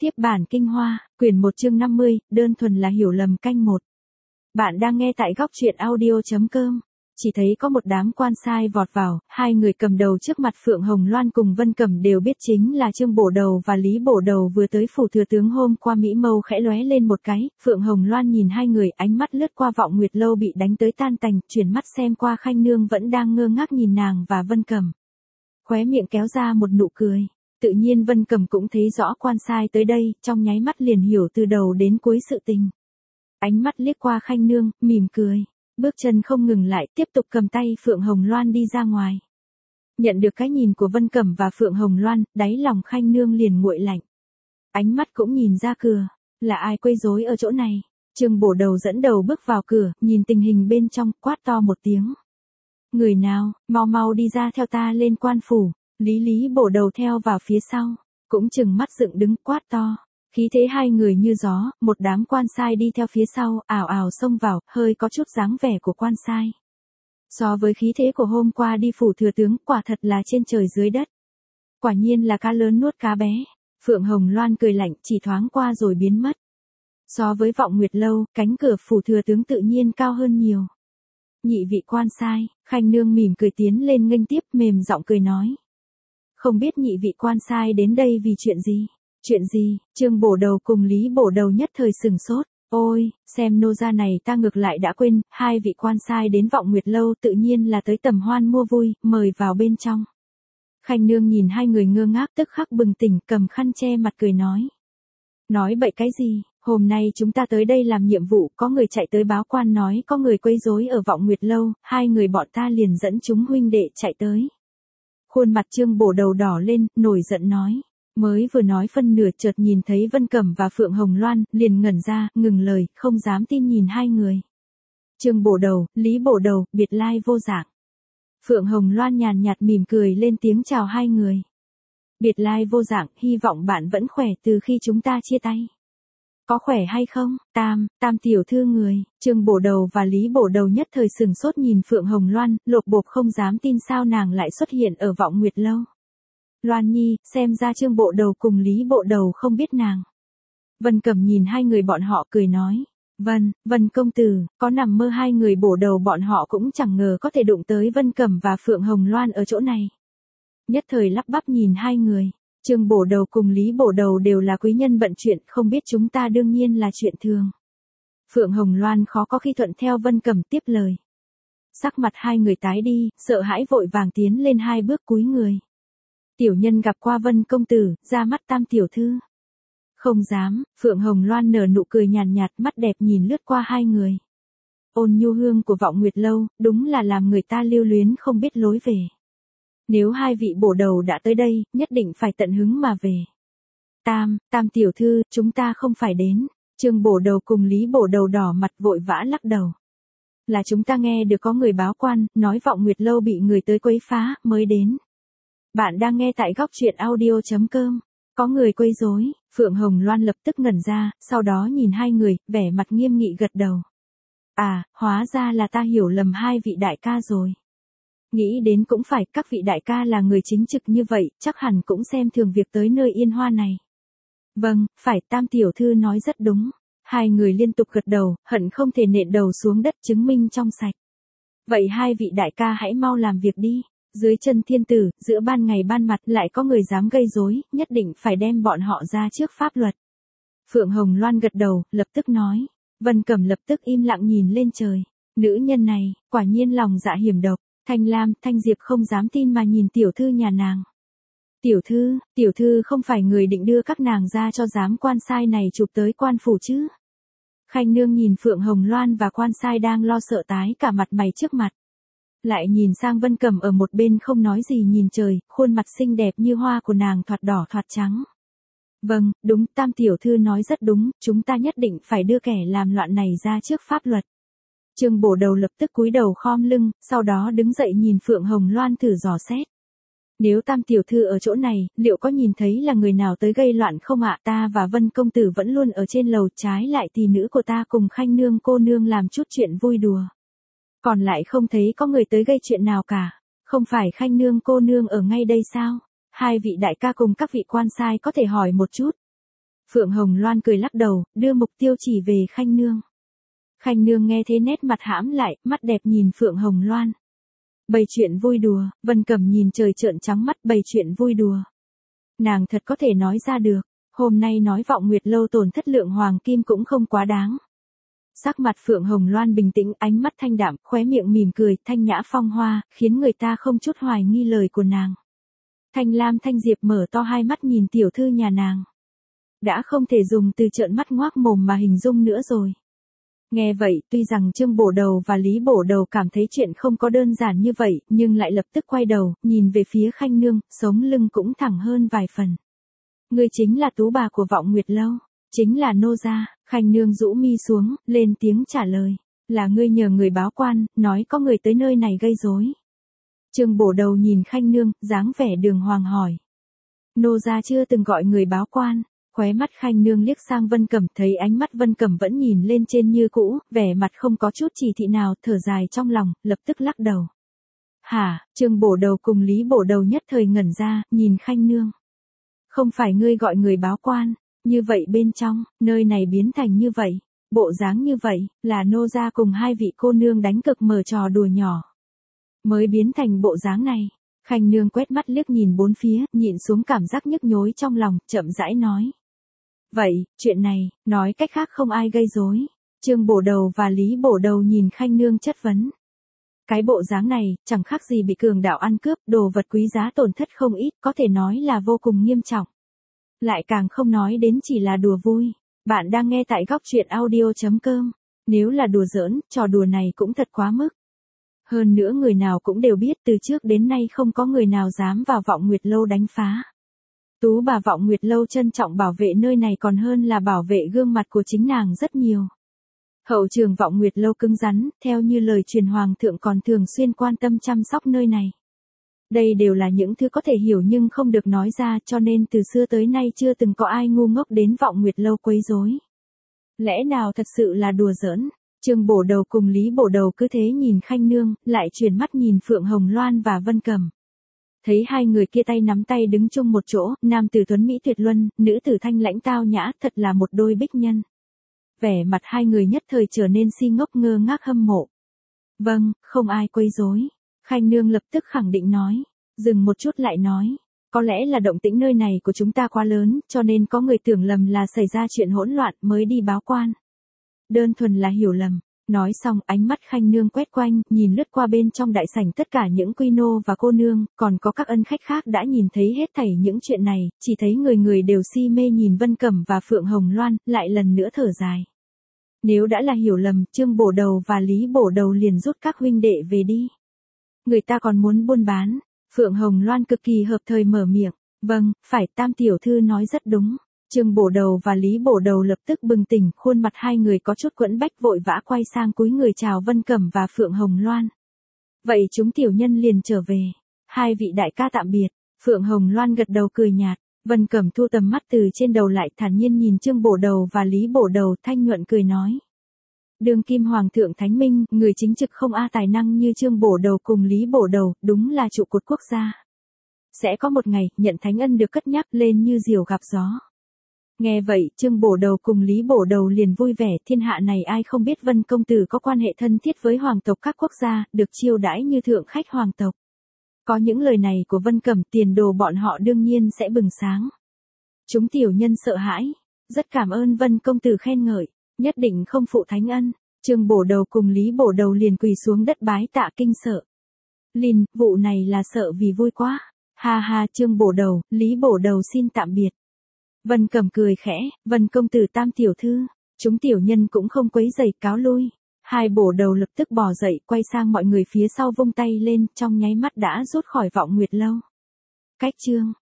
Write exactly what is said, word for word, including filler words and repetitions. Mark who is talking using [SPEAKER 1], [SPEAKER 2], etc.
[SPEAKER 1] Tiếp bản kinh hoa, quyển một chương năm mươi, đơn thuần là hiểu lầm canh một. Bạn đang nghe tại góc truyện audio.com. Chỉ thấy có một đám quan sai vọt vào, hai người cầm đầu trước mặt Phượng Hồng Loan cùng Vân Cẩm đều biết chính là Trương Bổ Đầu và Lý Bổ Đầu vừa tới phủ thừa tướng hôm qua. Mỹ mâu khẽ lóe lên một cái, Phượng Hồng Loan nhìn hai người, ánh mắt lướt qua Vọng Nguyệt Lâu bị đánh tới tan tành, chuyển mắt xem qua Khanh Nương vẫn đang ngơ ngác nhìn nàng và Vân Cẩm. Khóe miệng kéo ra một nụ cười. Tự nhiên Vân Cẩm cũng thấy rõ quan sai tới đây, trong nháy mắt liền hiểu từ đầu đến cuối sự tình. Ánh mắt liếc qua Khanh Nương, mỉm cười, bước chân không ngừng lại, tiếp tục cầm tay Phượng Hồng Loan đi ra ngoài. Nhận được cái nhìn của Vân Cẩm và Phượng Hồng Loan, đáy lòng Khanh Nương liền nguội lạnh. Ánh mắt cũng nhìn ra cửa, là ai quấy rối ở chỗ này? Trương Bổ Đầu dẫn đầu bước vào cửa, nhìn tình hình bên trong, quát to một tiếng. Người nào, mau mau đi ra theo ta lên quan phủ. Lý Lý Bổ Đầu theo vào phía sau, cũng chừng mắt dựng đứng quát to. Khí thế hai người như gió, một đám quan sai đi theo phía sau, ảo ảo xông vào, hơi có chút dáng vẻ của quan sai. So với khí thế của hôm qua đi phủ thừa tướng, quả thật là trên trời dưới đất. Quả nhiên là cá lớn nuốt cá bé. Phượng Hồng Loan cười lạnh, chỉ thoáng qua rồi biến mất. So với Vọng Nguyệt Lâu, cánh cửa phủ thừa tướng tự nhiên cao hơn nhiều. Nhị vị quan sai, Khanh Nương mỉm cười tiến lên nghênh tiếp, mềm giọng cười nói. Không biết nhị vị quan sai đến đây vì chuyện gì? Chuyện gì? Trương Bổ Đầu cùng Lý Bổ Đầu nhất thời sừng sốt. Ôi, xem nô gia này ta ngược lại đã quên, hai vị quan sai đến Vọng Nguyệt Lâu tự nhiên là tới tầm hoan mua vui, mời vào bên trong. Khanh Nương nhìn hai người ngơ ngác tức khắc bừng tỉnh, cầm khăn che mặt cười nói. Nói bậy cái gì? Hôm nay chúng ta tới đây làm nhiệm vụ, có người chạy tới báo quan nói có người quấy rối ở Vọng Nguyệt Lâu, hai người bọn ta liền dẫn chúng huynh đệ chạy tới. Khuôn mặt Trương Bổ Đầu đỏ lên, nổi giận nói. Mới vừa nói phân nửa chợt nhìn thấy Vân Cẩm và Phượng Hồng Loan, liền ngẩn ra, ngừng lời, không dám tin nhìn hai người. Trương Bổ Đầu, Lý Bổ Đầu, biệt lai vô dạng. Phượng Hồng Loan nhàn nhạt mỉm cười lên tiếng chào hai người. Biệt lai vô dạng, hy vọng bạn vẫn khỏe từ khi chúng ta chia tay. Có khỏe hay không? Tam, Tam tiểu thư người. Trương Bổ Đầu và Lý Bổ Đầu nhất thời sừng sốt nhìn Phượng Hồng Loan, lột bột không dám tin sao nàng lại xuất hiện ở Vọng Nguyệt Lâu. Loan Nhi, xem ra Trương Bổ Đầu cùng Lý Bổ Đầu không biết nàng. Vân Cẩm nhìn hai người bọn họ cười nói. Vân, Vân công tử, có nằm mơ hai người Bổ Đầu bọn họ cũng chẳng ngờ có thể đụng tới Vân Cẩm và Phượng Hồng Loan ở chỗ này. Nhất thời lắp bắp nhìn hai người. Trương Bổ Đầu cùng Lý Bổ Đầu đều là quý nhân bận chuyện, không biết chúng ta đương nhiên là chuyện thường. Phượng Hồng Loan khó có khi thuận theo Vân Cẩm tiếp lời. Sắc mặt hai người tái đi, sợ hãi vội vàng tiến lên hai bước cúi người. Tiểu nhân gặp qua Vân công tử, ra mắt Tam tiểu thư. Không dám, Phượng Hồng Loan nở nụ cười nhàn nhạt, mắt đẹp nhìn lướt qua hai người. Ôn nhu hương của Vọng Nguyệt Lâu, đúng là làm người ta lưu luyến không biết lối về. Nếu hai vị Bổ Đầu đã tới đây, nhất định phải tận hứng mà về. Tam, Tam tiểu thư, chúng ta không phải đến. Trương Bổ Đầu cùng Lý Bổ Đầu đỏ mặt vội vã lắc đầu. Là chúng ta nghe được có người báo quan, nói Vọng Nguyệt Lâu bị người tới quấy phá, mới đến. Bạn đang nghe tại góc truyện audio.com. Có người quấy rối, Phượng Hồng Loan lập tức ngẩn ra, sau đó nhìn hai người, vẻ mặt nghiêm nghị gật đầu. À, hóa ra là ta hiểu lầm hai vị đại ca rồi. Nghĩ đến cũng phải, các vị đại ca là người chính trực như vậy, chắc hẳn cũng xem thường việc tới nơi yên hoa này. Vâng, phải, Tam tiểu thư nói rất đúng. Hai người liên tục gật đầu, hận không thể nện đầu xuống đất chứng minh trong sạch. Vậy hai vị đại ca hãy mau làm việc đi. Dưới chân thiên tử, giữa ban ngày ban mặt lại có người dám gây rối, nhất định phải đem bọn họ ra trước pháp luật. Phượng Hồng Loan gật đầu, lập tức nói. Vân Cẩm lập tức im lặng nhìn lên trời. Nữ nhân này, quả nhiên lòng dạ hiểm độc. Thanh Lam, Thanh Diệp không dám tin mà nhìn tiểu thư nhà nàng. Tiểu thư, tiểu thư không phải người định đưa các nàng ra cho giám quan sai này chụp tới quan phủ chứ? Khanh Nương nhìn Phượng Hồng Loan và quan sai đang lo sợ tái cả mặt mày trước mặt. Lại nhìn sang Vân Cẩm ở một bên không nói gì nhìn trời, khuôn mặt xinh đẹp như hoa của nàng thoạt đỏ thoạt trắng. Vâng, đúng, Tam tiểu thư nói rất đúng, chúng ta nhất định phải đưa kẻ làm loạn này ra trước pháp luật. Trương Bổ Đầu lập tức cúi đầu khom lưng, sau đó đứng dậy nhìn Phượng Hồng Loan thử dò xét. Nếu Tam tiểu thư ở chỗ này, liệu có nhìn thấy là người nào tới gây loạn không ạ? Ta và Vân công tử vẫn luôn ở trên lầu, trái lại tỷ nữ của ta cùng Khanh Nương cô nương làm chút chuyện vui đùa. Còn lại không thấy có người tới gây chuyện nào cả. Không phải Khanh Nương cô nương ở ngay đây sao? Hai vị đại ca cùng các vị quan sai có thể hỏi một chút. Phượng Hồng Loan cười lắc đầu, đưa mục tiêu chỉ về Khanh Nương. Khanh Nương nghe thế nét mặt hãm lại, mắt đẹp nhìn Phượng Hồng Loan. Bày chuyện vui đùa, Vân Cẩm nhìn trời trợn trắng mắt, bày chuyện vui đùa. Nàng thật có thể nói ra được, hôm nay nói Vọng Nguyệt Lâu tổn thất lượng hoàng kim cũng không quá đáng. Sắc mặt Phượng Hồng Loan bình tĩnh, ánh mắt thanh đạm, khóe miệng mỉm cười, thanh nhã phong hoa, khiến người ta không chút hoài nghi lời của nàng. Thanh Lam Thanh Diệp mở to hai mắt nhìn tiểu thư nhà nàng. Đã không thể dùng từ trợn mắt ngoác mồm mà hình dung nữa rồi. Nghe vậy, tuy rằng Trương Bổ Đầu và Lý Bổ Đầu cảm thấy chuyện không có đơn giản như vậy, nhưng lại lập tức quay đầu, nhìn về phía Khanh Nương, sống lưng cũng thẳng hơn vài phần. Ngươi chính là tú bà của Vọng Nguyệt Lâu, chính là nô gia. Khanh Nương rũ mi xuống, lên tiếng trả lời. Là ngươi nhờ người báo quan, nói có người tới nơi này gây rối. Trương Bổ Đầu nhìn Khanh Nương, dáng vẻ đường hoàng hỏi. Nô gia chưa từng gọi người báo quan. Khóe mắt Khanh Nương liếc sang Vân Cẩm, thấy ánh mắt Vân Cẩm vẫn nhìn lên trên như cũ, vẻ mặt không có chút chỉ thị nào, thở dài trong lòng, lập tức lắc đầu. Hả? Trương Bổ Đầu cùng Lý Bổ Đầu nhất thời ngẩn ra, nhìn Khanh Nương. Không phải ngươi gọi người báo quan, như vậy bên trong, nơi này biến thành như vậy, bộ dáng như vậy, là nô gia cùng hai vị cô nương đánh cực mở trò đùa nhỏ. Mới biến thành bộ dáng này. Khanh Nương quét mắt liếc nhìn bốn phía, nhịn xuống cảm giác nhức nhối trong lòng, chậm rãi nói. Vậy, chuyện này, nói cách khác không ai gây rối. Trương Bổ Đầu và Lý Bổ Đầu nhìn Khanh Nương chất vấn. Cái bộ dáng này, chẳng khác gì bị cường đạo ăn cướp, đồ vật quý giá tổn thất không ít, có thể nói là vô cùng nghiêm trọng. Lại càng không nói đến chỉ là đùa vui. Bạn đang nghe tại góc truyện audio chấm com. Nếu là đùa giỡn, trò đùa này cũng thật quá mức. Hơn nữa người nào cũng đều biết từ trước đến nay không có người nào dám vào Vọng Nguyệt Lâu đánh phá. Tú bà Vọng Nguyệt Lâu trân trọng bảo vệ nơi này còn hơn là bảo vệ gương mặt của chính nàng rất nhiều. Hậu trường Vọng Nguyệt Lâu cứng rắn, theo như lời truyền hoàng thượng còn thường xuyên quan tâm chăm sóc nơi này. Đây đều là những thứ có thể hiểu nhưng không được nói ra, cho nên từ xưa tới nay chưa từng có ai ngu ngốc đến Vọng Nguyệt Lâu quấy rối. Lẽ nào thật sự là đùa giỡn? Trương Bổ Đầu cùng Lý Bổ Đầu cứ thế nhìn Khanh Nương, lại chuyển mắt nhìn Phượng Hồng Loan và Vân Cẩm. Thấy hai người kia tay nắm tay đứng chung một chỗ, nam tử tuấn mỹ tuyệt luân, nữ tử thanh lãnh tao nhã, thật là một đôi bích nhân. Vẻ mặt hai người nhất thời trở nên si ngốc ngơ ngác hâm mộ. Vâng, không ai quấy rối. Khanh Nương lập tức khẳng định nói. Dừng một chút lại nói. Có lẽ là động tĩnh nơi này của chúng ta quá lớn, cho nên có người tưởng lầm là xảy ra chuyện hỗn loạn mới đi báo quan. Đơn thuần là hiểu lầm. Nói xong, ánh mắt Khanh Nương quét quanh, nhìn lướt qua bên trong đại sảnh tất cả những quy nô và cô nương, còn có các ân khách khác đã nhìn thấy hết thảy những chuyện này, chỉ thấy người người đều si mê nhìn Vân Cẩm và Phượng Hồng Loan, lại lần nữa thở dài. Nếu đã là hiểu lầm, Trương Bổ Đầu và Lý Bổ Đầu liền rút các huynh đệ về đi. Người ta còn muốn buôn bán. Phượng Hồng Loan cực kỳ hợp thời mở miệng. Vâng, phải, Tam tiểu thư nói rất đúng. Trương Bổ Đầu và Lý Bổ Đầu lập tức bừng tỉnh, khuôn mặt hai người có chút quẫn bách vội vã quay sang cúi người chào Vân Cẩm và Phượng Hồng Loan. Vậy chúng tiểu nhân liền trở về. Hai vị đại ca tạm biệt. Phượng Hồng Loan gật đầu cười nhạt. Vân Cẩm thu tầm mắt từ trên đầu lại thản nhiên nhìn Trương Bổ Đầu và Lý Bổ Đầu, thanh nhuận cười nói. Đương kim hoàng thượng thánh minh, người chính trực không a tài năng như Trương Bổ Đầu cùng Lý Bổ Đầu, đúng là trụ cột quốc gia. Sẽ có một ngày, nhận thánh ân được cất nhắc lên như diều gặp gió. Nghe vậy, Trương Bổ Đầu cùng Lý Bổ Đầu liền vui vẻ, thiên hạ này ai không biết Vân công tử có quan hệ thân thiết với hoàng tộc các quốc gia, được chiêu đãi như thượng khách hoàng tộc. Có những lời này của Vân Cẩm, tiền đồ bọn họ đương nhiên sẽ bừng sáng. Chúng tiểu nhân sợ hãi, rất cảm ơn Vân công tử khen ngợi, nhất định không phụ thánh ân. Trương Bổ Đầu cùng Lý Bổ Đầu liền quỳ xuống đất bái tạ kinh sợ. Lìn, vụ này là sợ vì vui quá. Ha ha, Trương Bổ Đầu, Lý Bổ Đầu xin tạm biệt. Vân Cẩm cười khẽ, Vân công tử Tam tiểu thư, chúng tiểu nhân cũng không quấy rầy, cáo lui. Hai Bổ Đầu lập tức bò dậy, quay sang mọi người phía sau vung tay lên, trong nháy mắt đã rút khỏi Vọng Nguyệt Lâu. Cách chương